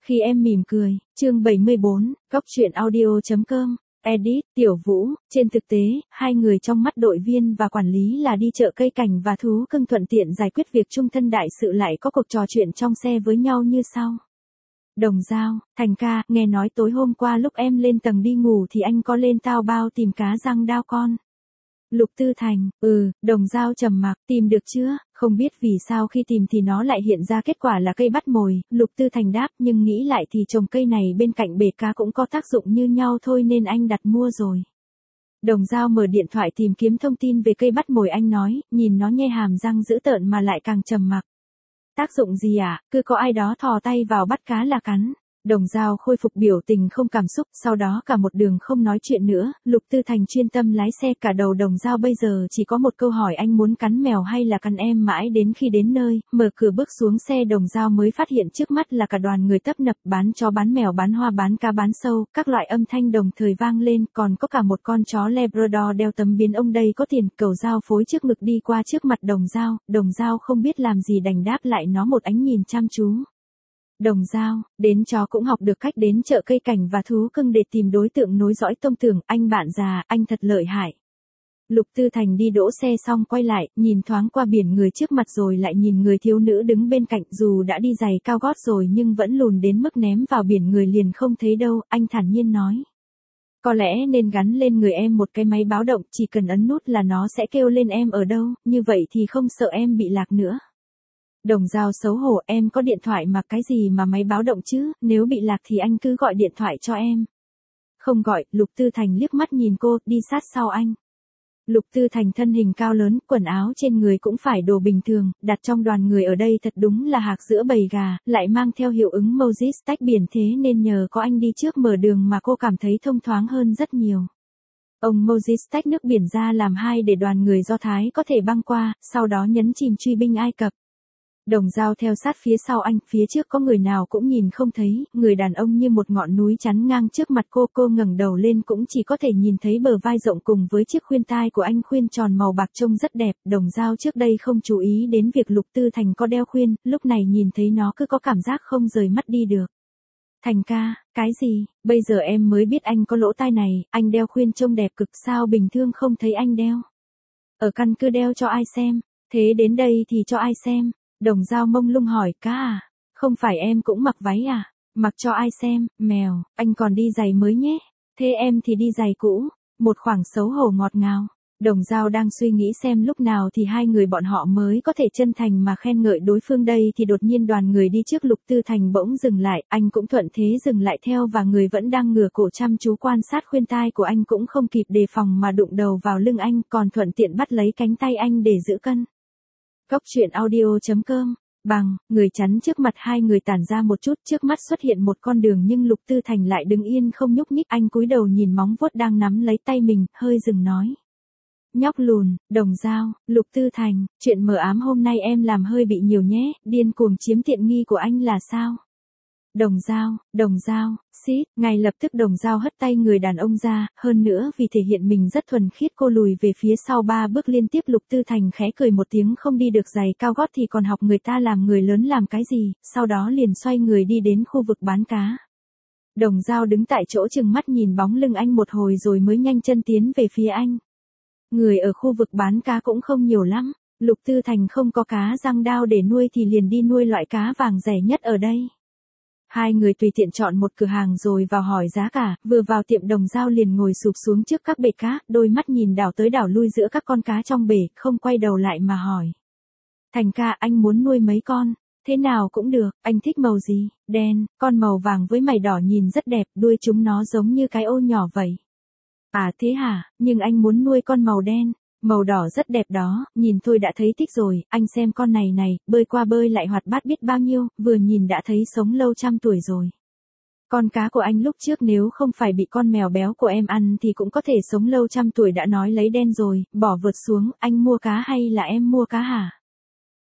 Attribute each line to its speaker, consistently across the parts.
Speaker 1: Khi em mỉm cười, chương 74, Góc truyện audio.com, edit, Tiểu Vũ, trên thực tế, hai người trong mắt đội viên và quản lý là đi chợ cây cảnh và thú cưng thuận tiện giải quyết việc chung thân đại sự lại có cuộc trò chuyện trong xe với nhau như sau. Đồng Dao, Thành ca, nghe nói tối hôm qua lúc em lên tầng đi ngủ thì anh có lên tao bao tìm cá răng đao con. Lục Tư Thành, Đồng Dao trầm mặc, tìm được chưa? Không biết vì sao khi tìm thì nó lại hiện ra kết quả là cây bắt mồi, Lục Tư Thành đáp, nhưng nghĩ lại thì trồng cây này bên cạnh bể cá cũng có tác dụng như nhau thôi nên anh đặt mua rồi. Đồng Dao mở điện thoại tìm kiếm thông tin về cây bắt mồi, anh nói, nhìn nó nhe hàm răng dữ tợn mà lại càng trầm mặc. Tác dụng gì ạ? Cứ có ai đó thò tay vào bắt cá là cắn. Đồng Dao khôi phục biểu tình không cảm xúc, sau đó cả một đường không nói chuyện nữa, Lục Tư Thành chuyên tâm lái xe, cả đầu Đồng Dao bây giờ chỉ có một câu hỏi, anh muốn cắn mèo hay là cắn em? Mãi đến khi đến nơi, mở cửa bước xuống xe Đồng Dao mới phát hiện trước mắt là cả đoàn người tấp nập, bán chó bán mèo bán hoa bán cá bán sâu, các loại âm thanh đồng thời vang lên, còn có cả một con chó Labrador đeo tấm biến ông đây có tiền, cầu dao phối trước ngực đi qua trước mặt Đồng Dao không biết làm gì đành đáp lại nó một ánh nhìn chăm chú. Đồng Dao, đến chó cũng học được cách đến chợ cây cảnh và thú cưng để tìm đối tượng nối dõi tông tưởng, anh bạn già, anh thật lợi hại. Lục Tư Thành đi đỗ xe xong quay lại, nhìn thoáng qua biển người trước mặt rồi lại nhìn người thiếu nữ đứng bên cạnh, dù đã đi giày cao gót rồi nhưng vẫn lùn đến mức ném vào biển người liền không thấy đâu, anh thản nhiên nói. Có lẽ nên gắn lên người em một cái máy báo động, chỉ cần ấn nút là nó sẽ kêu lên em ở đâu, như vậy thì không sợ em bị lạc nữa. Đồng Dao xấu hổ, em có điện thoại mà cái gì mà máy báo động chứ, nếu bị lạc thì anh cứ gọi điện thoại cho em. Không gọi, Lục Tư Thành liếc mắt nhìn cô, đi sát sau anh. Lục Tư Thành thân hình cao lớn, quần áo trên người cũng phải đồ bình thường, đặt trong đoàn người ở đây thật đúng là hạc giữa bầy gà, lại mang theo hiệu ứng Moses tách biển, thế nên nhờ có anh đi trước mở đường mà cô cảm thấy thông thoáng hơn rất nhiều. Ông Moses tách nước biển ra làm hai để đoàn người Do Thái có thể băng qua, sau đó nhấn chìm truy binh Ai Cập. Đồng Dao theo sát phía sau anh, phía trước có người nào cũng nhìn không thấy, người đàn ông như một ngọn núi chắn ngang trước mặt cô ngẩng đầu lên cũng chỉ có thể nhìn thấy bờ vai rộng cùng với chiếc khuyên tai của anh, khuyên tròn màu bạc trông rất đẹp. Đồng Dao trước đây không chú ý đến việc Lục Tư Thành có đeo khuyên, lúc này nhìn thấy nó cứ có cảm giác không rời mắt đi được. Thành ca, cái gì, bây giờ em mới biết anh có lỗ tai này, anh đeo khuyên trông đẹp cực, sao bình thường không thấy anh đeo? Ở căn cứ đeo cho ai xem, thế đến đây thì cho ai xem? Đồng Dao mông lung hỏi, cá à? Không phải em cũng mặc váy à? Mặc cho ai xem? Mèo, anh còn đi giày mới nhé. Thế em thì đi giày cũ. Một khoảng xấu hổ ngọt ngào. Đồng Dao đang suy nghĩ xem lúc nào thì hai người bọn họ mới có thể chân thành mà khen ngợi đối phương đây thì đột nhiên đoàn người đi trước Lục Tư Thành bỗng dừng lại, anh cũng thuận thế dừng lại theo và người vẫn đang ngửa cổ chăm chú quan sát khuyên tai của anh cũng không kịp đề phòng mà đụng đầu vào lưng anh, còn thuận tiện bắt lấy cánh tay anh để giữ cân. Góc truyện audio.com, người chắn trước mặt hai người tản ra một chút, trước mắt xuất hiện một con đường nhưng Lục Tư Thành lại đứng yên không nhúc nhích, anh cúi đầu nhìn móng vuốt đang nắm lấy tay mình, hơi dừng nói. Nhóc lùn, Đồng Dao, Lục Tư Thành, chuyện mờ ám hôm nay em làm hơi bị nhiều nhé, điên cuồng chiếm tiện nghi của anh là sao? Đồng Dao, xít, ngay lập tức Đồng Dao hất tay người đàn ông ra, hơn nữa vì thể hiện mình rất thuần khiết cô lùi về phía sau 3 bước liên tiếp. Lục Tư Thành khẽ cười một tiếng, không đi được giày cao gót thì còn học người ta làm người lớn làm cái gì, sau đó liền xoay người đi đến khu vực bán cá. Đồng Dao đứng tại chỗ chừng mắt nhìn bóng lưng anh một hồi rồi mới nhanh chân tiến về phía anh. Người ở khu vực bán cá cũng không nhiều lắm, Lục Tư Thành không có cá răng đao để nuôi thì liền đi nuôi loại cá vàng rẻ nhất ở đây. Hai người tùy tiện chọn một cửa hàng rồi vào hỏi giá cả, vừa vào tiệm Đồng Dao liền ngồi sụp xuống trước các bể cá, đôi mắt nhìn đảo tới đảo lui giữa các con cá trong bể, không quay đầu lại mà hỏi. Thành ca, anh muốn nuôi mấy con? Thế nào cũng được, anh thích màu gì? Đen, con màu vàng với mày đỏ nhìn rất đẹp, đuôi chúng nó giống như cái ô nhỏ vậy. À thế hả, nhưng anh muốn nuôi con màu đen. Màu đỏ rất đẹp đó, nhìn thôi đã thấy thích rồi, anh xem con này này, bơi qua bơi lại hoạt bát biết bao nhiêu, vừa nhìn đã thấy sống lâu trăm tuổi rồi. Con cá của anh lúc trước nếu không phải bị con mèo béo của em ăn thì cũng có thể sống lâu trăm tuổi, đã nói lấy đen rồi, bỏ vượt xuống, anh mua cá hay là em mua cá hả?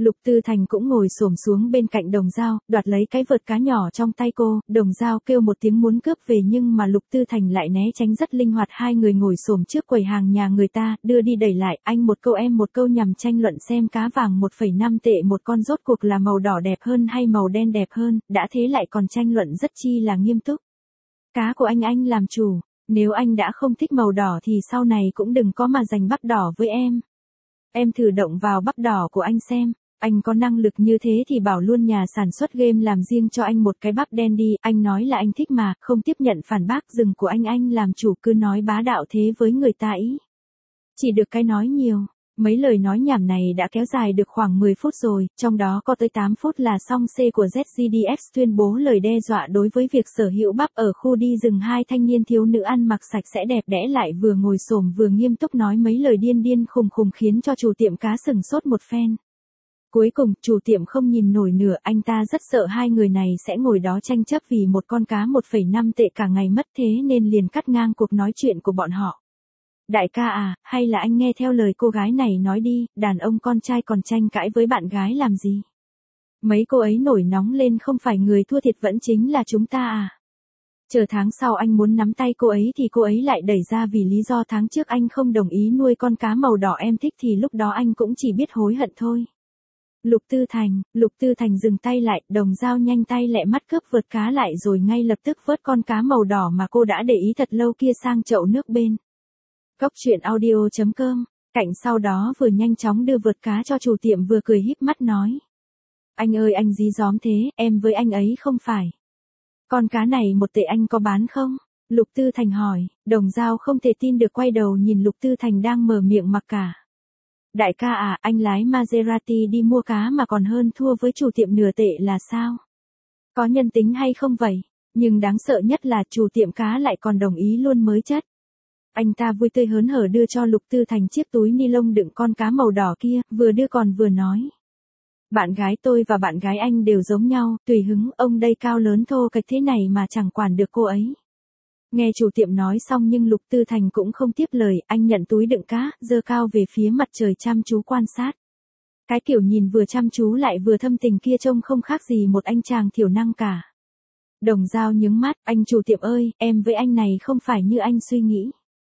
Speaker 1: Lục Tư Thành cũng ngồi xổm xuống bên cạnh Đồng Dao, đoạt lấy cái vợt cá nhỏ trong tay cô, Đồng Dao kêu một tiếng muốn cướp về nhưng mà Lục Tư Thành lại né tránh rất linh hoạt. Hai người ngồi xổm trước quầy hàng nhà người ta, đưa đi đẩy lại, anh một câu em một câu nhằm tranh luận xem cá vàng 1,5 tệ một con rốt cuộc là màu đỏ đẹp hơn hay màu đen đẹp hơn, đã thế lại còn tranh luận rất chi là nghiêm túc. Cá của anh làm chủ, nếu anh đã không thích màu đỏ thì sau này cũng đừng có mà giành bắp đỏ với em. Em thử động vào bắp đỏ của anh xem. Anh có năng lực như thế thì bảo luôn nhà sản xuất game làm riêng cho anh một cái bắp đen đi, anh nói là anh thích mà, không tiếp nhận phản bác. Rừng của anh làm chủ, cứ nói bá đạo thế với người ta ý. Chỉ được cái nói nhiều, mấy lời nói nhảm này đã kéo dài được khoảng 10 phút rồi, trong đó có tới 8 phút là song C của ZGDF tuyên bố lời đe dọa đối với việc sở hữu bắp ở khu đi rừng. Hai thanh niên thiếu nữ ăn mặc sạch sẽ đẹp đẽ lại vừa ngồi xổm vừa nghiêm túc nói mấy lời điên khùng khiến cho chủ tiệm cá sừng sốt một phen. Cuối cùng, chủ tiệm không nhìn nổi nữa, anh ta rất sợ hai người này sẽ ngồi đó tranh chấp vì một con cá 1,5 tệ cả ngày mất, thế nên liền cắt ngang cuộc nói chuyện của bọn họ. Đại ca à, hay là anh nghe theo lời cô gái này nói đi, đàn ông con trai còn tranh cãi với bạn gái làm gì? Mấy cô ấy nổi nóng lên không phải người thua thiệt vẫn chính là chúng ta à? Chờ tháng sau anh muốn nắm tay cô ấy thì cô ấy lại đẩy ra vì lý do tháng trước anh không đồng ý nuôi con cá màu đỏ em thích thì lúc đó anh cũng chỉ biết hối hận thôi. Lục Tư Thành dừng tay lại, Đồng Dao nhanh tay lẹ mắt cướp vợt cá lại rồi ngay lập tức vớt con cá màu đỏ mà cô đã để ý thật lâu kia sang chậu nước bên. Cốc truyện audio.com, Cảnh sau đó vừa nhanh chóng đưa vợt cá cho chủ tiệm vừa cười híp mắt nói. Anh ơi anh dí dóm thế, em với anh ấy không phải. Con cá này 1 tệ anh có bán không? Lục Tư Thành hỏi, Đồng Dao không thể tin được quay đầu nhìn Lục Tư Thành đang mở miệng mặc cả. Đại ca à, anh lái Maserati đi mua cá mà còn hơn thua với chủ tiệm nửa tệ là sao? Có nhân tính hay không vậy? Nhưng đáng sợ nhất là chủ tiệm cá lại còn đồng ý luôn mới chất. Anh ta vui tươi hớn hở đưa cho Lục Tư Thành chiếc túi ni lông đựng con cá màu đỏ kia, vừa đưa còn vừa nói. Bạn gái tôi và bạn gái anh đều giống nhau, tùy hứng, ông đây cao lớn thô kệch thế này mà chẳng quản được cô ấy. Nghe chủ tiệm nói xong nhưng Lục Tư Thành cũng không tiếp lời, anh nhận túi đựng cá, giơ cao về phía mặt trời chăm chú quan sát. Cái kiểu nhìn vừa chăm chú lại vừa thâm tình kia trông không khác gì một anh chàng thiểu năng cả. Đồng Dao nhướng mắt, anh chủ tiệm ơi, em với anh này không phải như anh suy nghĩ.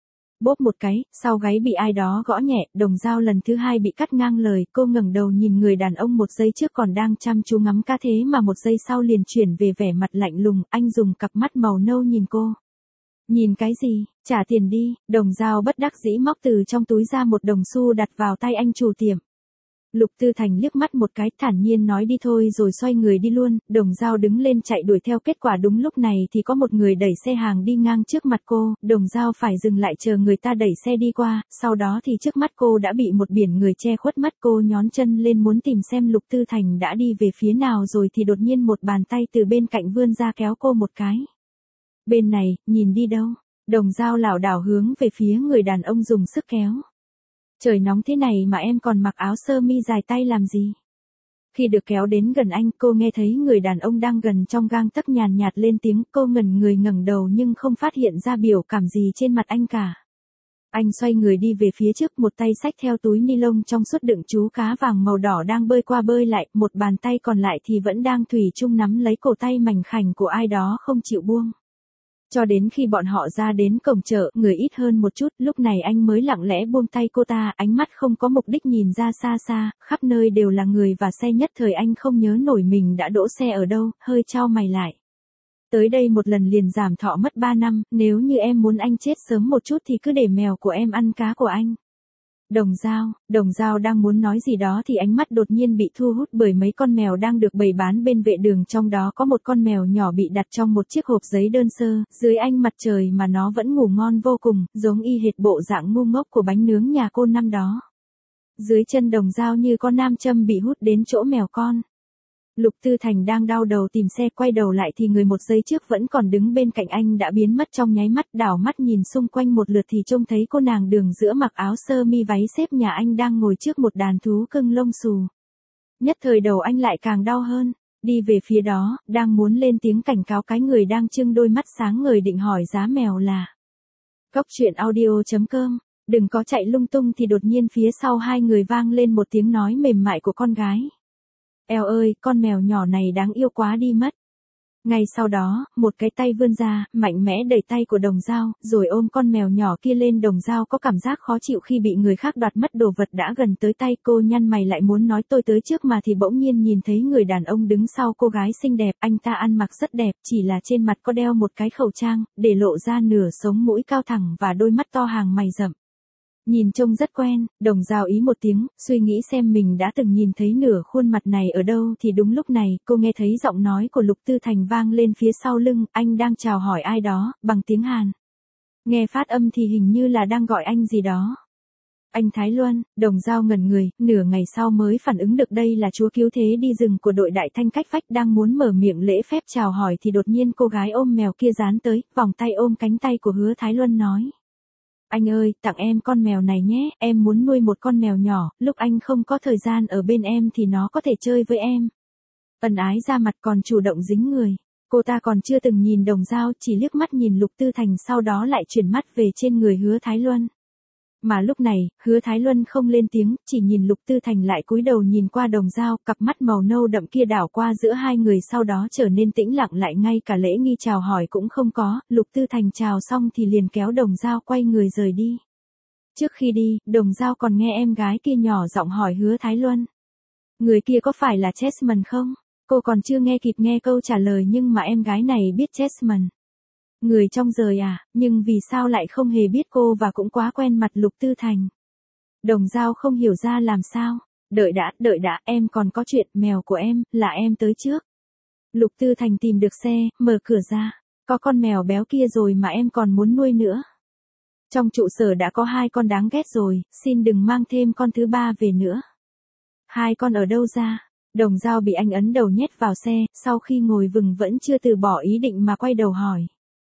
Speaker 1: Bốp một cái, sau gáy bị ai đó gõ nhẹ, Đồng Dao lần thứ 2 bị cắt ngang lời, cô ngẩng đầu nhìn người đàn ông 1 giây trước còn đang chăm chú ngắm cá thế mà 1 giây sau liền chuyển về vẻ mặt lạnh lùng, anh dùng cặp mắt màu nâu nhìn cô. Nhìn cái gì, trả tiền đi, Đồng Dao bất đắc dĩ móc từ trong túi ra 1 đồng xu đặt vào tay anh chủ tiệm. Lục Tư Thành liếc mắt một cái thản nhiên nói đi thôi rồi xoay người đi luôn, Đồng Dao đứng lên chạy đuổi theo, kết quả đúng lúc này thì có một người đẩy xe hàng đi ngang trước mặt cô, Đồng Dao phải dừng lại chờ người ta đẩy xe đi qua, sau đó thì trước mắt cô đã bị một biển người che khuất mắt, cô nhón chân lên muốn tìm xem Lục Tư Thành đã đi về phía nào rồi thì đột nhiên một bàn tay từ bên cạnh vươn ra kéo cô một cái. Bên này, nhìn đi đâu? Đồng Dao lảo đảo hướng về phía người đàn ông dùng sức kéo. Trời nóng thế này mà em còn mặc áo sơ mi dài tay làm gì? Khi được kéo đến gần anh, cô nghe thấy người đàn ông đang gần trong gang tấc nhàn nhạt lên tiếng, cô ngẩn người ngẩng đầu nhưng không phát hiện ra biểu cảm gì trên mặt anh cả. Anh xoay người đi về phía trước, một tay xách theo túi ni lông trong suốt đựng chú cá vàng màu đỏ đang bơi qua bơi lại, một bàn tay còn lại thì vẫn đang thủy chung nắm lấy cổ tay mảnh khảnh của ai đó không chịu buông. Cho đến khi bọn họ ra đến cổng chợ, người ít hơn một chút, lúc này anh mới lặng lẽ buông tay cô ta, ánh mắt không có mục đích nhìn ra xa xa, khắp nơi đều là người và xe, nhất thời anh không nhớ nổi mình đã đỗ xe ở đâu, hơi chau mày lại. Tới đây một lần liền giảm thọ mất 3 năm, nếu như em muốn anh chết sớm một chút thì cứ để mèo của em ăn cá của anh. Đồng Dao đang muốn nói gì đó thì ánh mắt đột nhiên bị thu hút bởi mấy con mèo đang được bày bán bên vệ đường, trong đó có một con mèo nhỏ bị đặt trong một chiếc hộp giấy đơn sơ, dưới ánh mặt trời mà nó vẫn ngủ ngon vô cùng, giống y hệt bộ dạng ngu ngốc của bánh nướng nhà cô năm đó. Dưới chân Đồng Dao như con nam châm bị hút đến chỗ mèo con. Lục Tư Thành đang đau đầu tìm xe, quay đầu lại thì người 1 giây trước vẫn còn đứng bên cạnh anh đã biến mất trong nháy mắt, đảo mắt nhìn xung quanh một lượt thì trông thấy cô nàng đường giữa mặc áo sơ mi váy xếp nhà anh đang ngồi trước một đàn thú cưng lông xù. Nhất thời đầu anh lại càng đau hơn, đi về phía đó, đang muốn lên tiếng cảnh cáo cái người đang trưng đôi mắt sáng ngời định hỏi giá mèo là. Cốc truyện audio.com, đừng có chạy lung tung thì đột nhiên phía sau hai người vang lên một tiếng nói mềm mại của con gái. Eo ơi, con mèo nhỏ này đáng yêu quá đi mất. Ngay sau đó, một cái tay vươn ra, mạnh mẽ đẩy tay của Đồng Dao, rồi ôm con mèo nhỏ kia lên. Đồng Dao có cảm giác khó chịu khi bị người khác đoạt mất đồ vật đã gần tới tay. Cô nhăn mày lại muốn nói tôi tới trước mà thì bỗng nhiên nhìn thấy người đàn ông đứng sau cô gái xinh đẹp. Anh ta ăn mặc rất đẹp, chỉ là trên mặt có đeo một cái khẩu trang, để lộ ra nửa sống mũi cao thẳng và đôi mắt to hàng mày rậm. Nhìn trông rất quen, Đồng Dao ý một tiếng, suy nghĩ xem mình đã từng nhìn thấy nửa khuôn mặt này ở đâu thì đúng lúc này, cô nghe thấy giọng nói của Lục Tư Thành vang lên phía sau lưng, anh đang chào hỏi ai đó, bằng tiếng Hàn. Nghe phát âm thì hình như là đang gọi anh gì đó. Anh Thái Luân. Đồng Dao ngẩn người, nửa ngày sau mới phản ứng được đây là chúa cứu thế đi rừng của đội Đại Thanh Cách Phách đang muốn mở miệng lễ phép chào hỏi thì đột nhiên cô gái ôm mèo kia dán tới, vòng tay ôm cánh tay của Hứa Thái Luân nói. Anh ơi, tặng em con mèo này nhé, em muốn nuôi một con mèo nhỏ, lúc anh không có thời gian ở bên em thì nó có thể chơi với em. Ân ái ra mặt còn chủ động dính người. Cô ta còn chưa từng nhìn Đồng Dao, chỉ liếc mắt nhìn Lục Tư Thành sau đó lại chuyển mắt về trên người Hứa Thái Luân. Mà lúc này, Hứa Thái Luân không lên tiếng, chỉ nhìn Lục Tư Thành lại cúi đầu nhìn qua Đồng Dao, cặp mắt màu nâu đậm kia đảo qua giữa hai người sau đó trở nên tĩnh lặng lại ngay cả lễ nghi chào hỏi cũng không có. Lục Tư Thành chào xong thì liền kéo Đồng Dao quay người rời đi. Trước khi đi, Đồng Dao còn nghe em gái kia nhỏ giọng hỏi Hứa Thái Luân. Người kia có phải là Chessman không? Cô còn chưa nghe kịp nghe câu trả lời nhưng mà em gái này biết Chessman. Người trong rời à, nhưng vì sao lại không hề biết cô và cũng quá quen mặt Lục Tư Thành. Đồng Dao không hiểu ra làm sao. Đợi đã, em còn có chuyện, mèo của em, là em tới trước. Lục Tư Thành tìm được xe, mở cửa ra. Có con mèo béo kia rồi mà em còn muốn nuôi nữa. Trong trụ sở đã có 2 con đáng ghét rồi, xin đừng mang thêm con thứ 3 về nữa. 2 con ở đâu ra? Đồng Dao bị anh ấn đầu nhét vào xe, sau khi ngồi vừng vẫn chưa từ bỏ ý định mà quay đầu hỏi.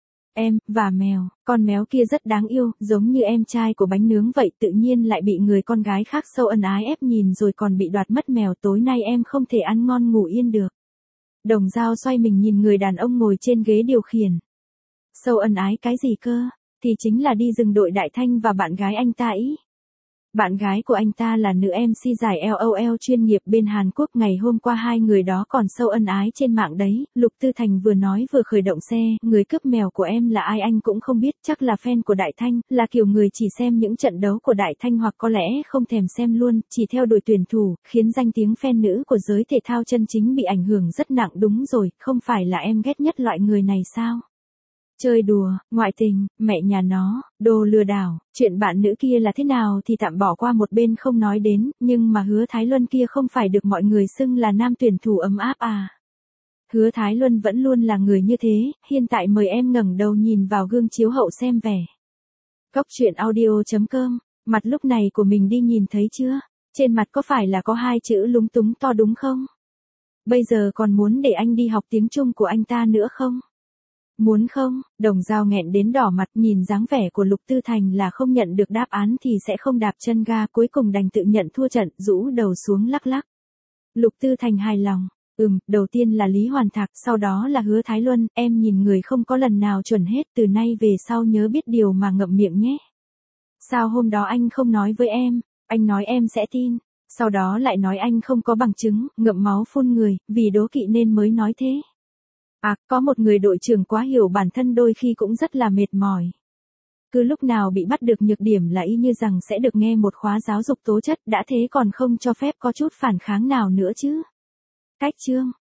Speaker 1: Em, và mèo, con mèo kia rất đáng yêu, giống như em trai của bánh nướng vậy, tự nhiên lại bị người con gái khác sâu ân ái ép nhìn rồi còn bị đoạt mất mèo, tối nay em không thể ăn ngon ngủ yên được. Đồng Dao xoay mình nhìn người đàn ông ngồi trên ghế điều khiển. Sâu ân ái cái gì cơ? Thì chính là đi rừng đội Đại Thanh và bạn gái anh ta ý. Bạn gái của anh ta là nữ MC giải LOL chuyên nghiệp bên Hàn Quốc, ngày hôm qua 2 người đó còn sâu ân ái trên mạng đấy. Lục Tư Thành vừa nói vừa khởi động xe, người cướp mèo của em là ai anh cũng không biết, chắc là fan của Đại Thanh, là kiểu người chỉ xem những trận đấu của Đại Thanh hoặc có lẽ không thèm xem luôn, chỉ theo đuổi tuyển thủ, khiến danh tiếng fan nữ của giới thể thao chân chính bị ảnh hưởng rất nặng. Đúng rồi, không phải là em ghét nhất loại người này sao? Chơi đùa, ngoại tình, mẹ nhà nó, đồ lừa đảo, chuyện bạn nữ kia là thế nào thì tạm bỏ qua một bên không nói đến, nhưng mà Hứa Thái Luân kia không phải được mọi người xưng là nam tuyển thủ ấm áp à. Hứa Thái Luân vẫn luôn là người như thế, hiện tại mời em ngẩng đầu nhìn vào gương chiếu hậu xem vẻ. Cóc truyện audio.com, mặt lúc này của mình đi nhìn thấy chưa? Trên mặt có phải là có 2 chữ lúng túng to đúng không? Bây giờ còn muốn để anh đi học tiếng Trung của anh ta nữa không? Muốn không? Đồng Dao nghẹn đến đỏ mặt, nhìn dáng vẻ của Lục Tư Thành là không nhận được đáp án thì sẽ không đạp chân ga, cuối cùng đành tự nhận thua trận, rũ đầu xuống lắc lắc. Lục Tư Thành hài lòng. Đầu tiên là Lý Hoàn Thạc, sau đó là Hứa Thái Luân, em nhìn người không có lần nào chuẩn hết, từ nay về sau nhớ biết điều mà ngậm miệng nhé. Sao hôm đó anh không nói với em, anh nói em sẽ tin, sau đó lại nói anh không có bằng chứng, ngậm máu phun người, vì đố kỵ nên mới nói thế. À, có một người đội trưởng quá hiểu bản thân đôi khi cũng rất là mệt mỏi. Cứ lúc nào bị bắt được nhược điểm là y như rằng sẽ được nghe một khóa giáo dục tố chất, đã thế còn không cho phép có chút phản kháng nào nữa chứ. Cách chương